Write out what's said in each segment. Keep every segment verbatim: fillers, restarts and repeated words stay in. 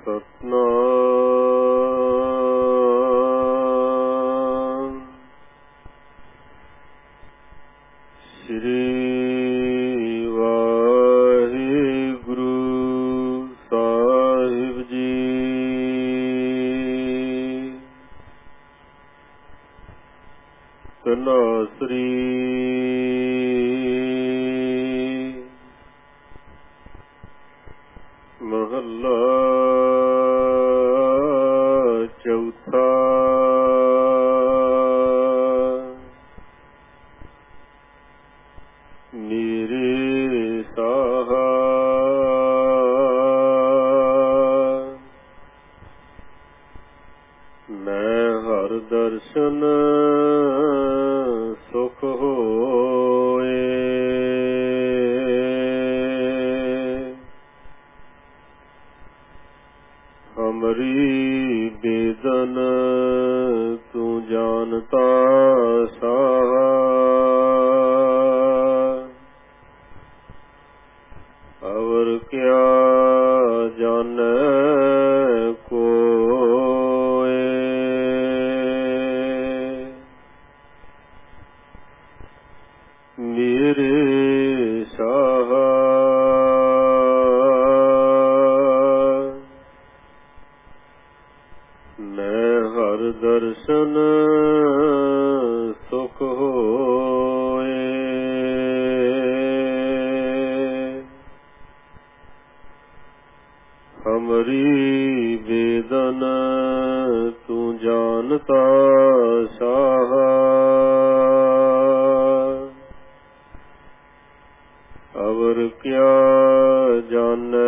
ਸਤਨਾਮ ਸ੍ਰੀ ਵਾਹਿਗੁਰੂ ਸਾਹਿਬ ਜੀ। ਧਨਾਸਰੀ ਮਹੱਲਾ ਚੌਥਾ। ਮੇਰੇ ਸਾਹਾ ਮੈਂ ਹਰ ਦਰਸ਼ਨ ਸੁਖ ਹੋਏ। ਹਮਰੀ ਬੇਦਨ ਤੂੰ ਜਾਣਤਾ ਸਾਹਾ। ਅਵਰ ਕਿਆ ਜਾਣੈ ਕੋਇ। ਮੇਰੇ ਸਾਹਾ ਮੈਂ ਹਰ ਦਰਸ਼ਨ ਸੁਖ ਹੋਏ। ਹਮਰੀ ਬੇਦਨ ਤੂੰ ਜਾਣਤਾ ਸਾਹਾ। ਅਵਰ ਕਿਆ ਜਾਣੈ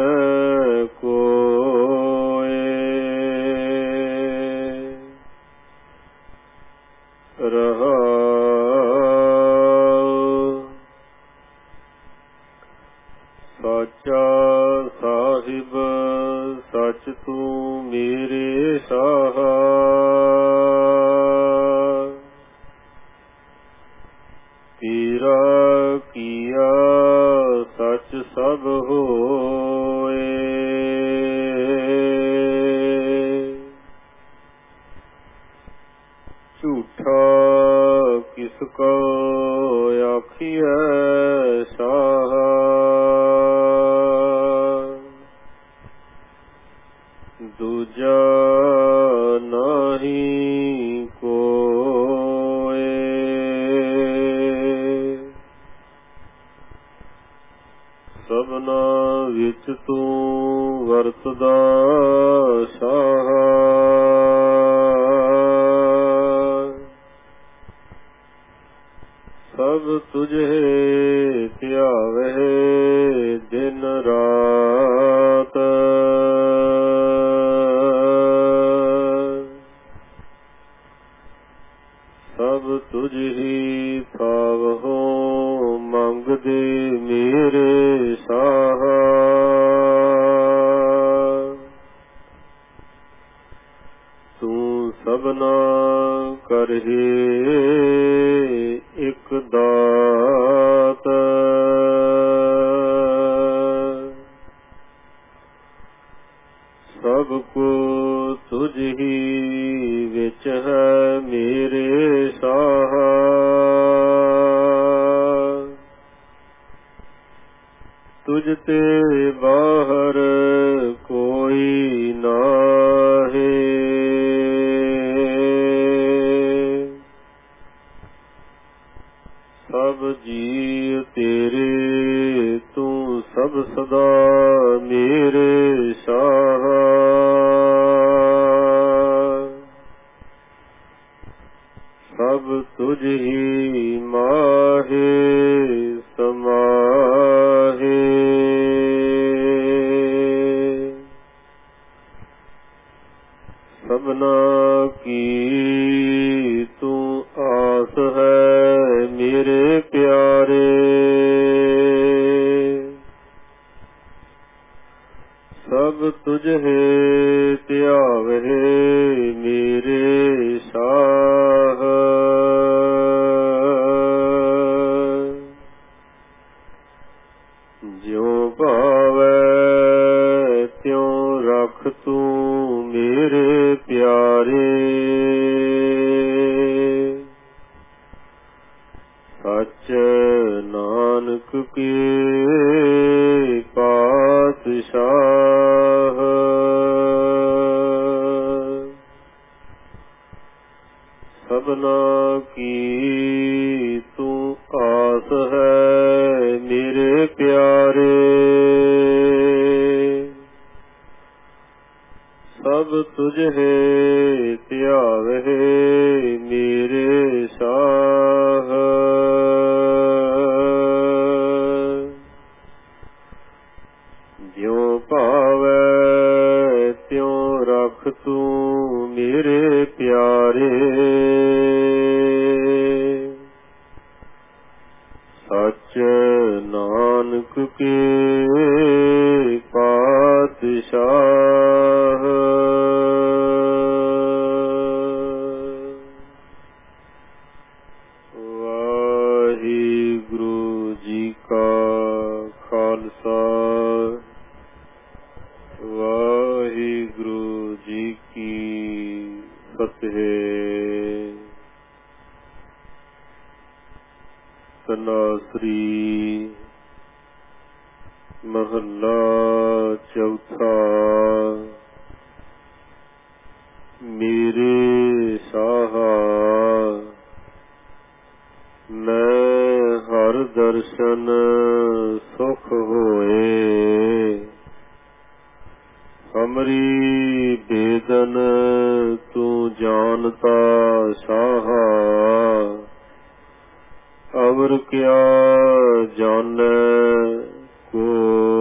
ਕੋਇ। ਰਹਾਉ ਸਾਚਾ ਸਾਹਿਬ ਸਚ ਤੂੰ ਮੇਰੇ ਸਾਹਾ। ਤੇਰਾ ਕੀਆ ਸਚ ਸਭ ਹੋਏ। ਝੂਠਾ ਕਿਸ ਕੋ ਆਖੀਐ ਸਾਹਾ। ਦੂਜਾ ਨਾਹੀ ਕੋਇ। ਸਭਨਾ ਵਿੱਚ ਤੂੰ ਵਰਤਦਾ ਸਾਹਾ। ਸਭ ਤੁਝੇ ਧਿਆਵਹਿ ਦਿਨ ਰਾਤ। ਸਭ ਤੁਝ ਹੀ ਥਾਵਹੁ ਮੰਗਦੇ ਮੇਰੇ ਸਾਹਾ। ਤੂੰ ਸਭਨਾ ਕਰਹਿ ਇਕ ਦਾਤ। ਸਭ ਕੋ ਤੁਝ ਹੀ ਵਿੱਚ ਹੈ ਮੇਰੇ ਸਾਹਾ। ਤੁਝ ਤੇ ਬਾਹਰ ਕੋਈ ਨਾਹੀ। ਸਭ ਜੀਅ ਤੇਰੇ ਤੂੰ ਸਭ ਸਦਾ ਮੇਰੇ ਸਾਹਾ। ਸਭ ਤੁਝ ਹੀ ਮਾਹੇ ਸਮਾਹੇ। ਸਭਨਾ ਕੀ ਤੂੰ ਆਸ ਹੈ ਮੇਰੇ ਪਿਆਰੇ। ਸਭ ਤੁਝੇ ਧਿਆਵਹਿ ਮੇਰੇ ਸਾਹ। ਜਿਉ ਭਾਵੈ ਤਿਉ रख तू मेरे प्यारे। सच नानक के पातशाह। सबना की तू आस है मेरे प्यारे। सब तुझे त्यावे मेरे साह। ज्यों पावै त्यों रख तू मेरे प्यारे। सच नानक के पातशाह। वाहिगुरु जी का खालसा, वाहिगुरु जी की फतेह। तनासरी महला चौथा। मेरे साहा मैं हर दर्शन सुख होए। हमरी बेदन तू जानता साहा। अवर क्या जाने को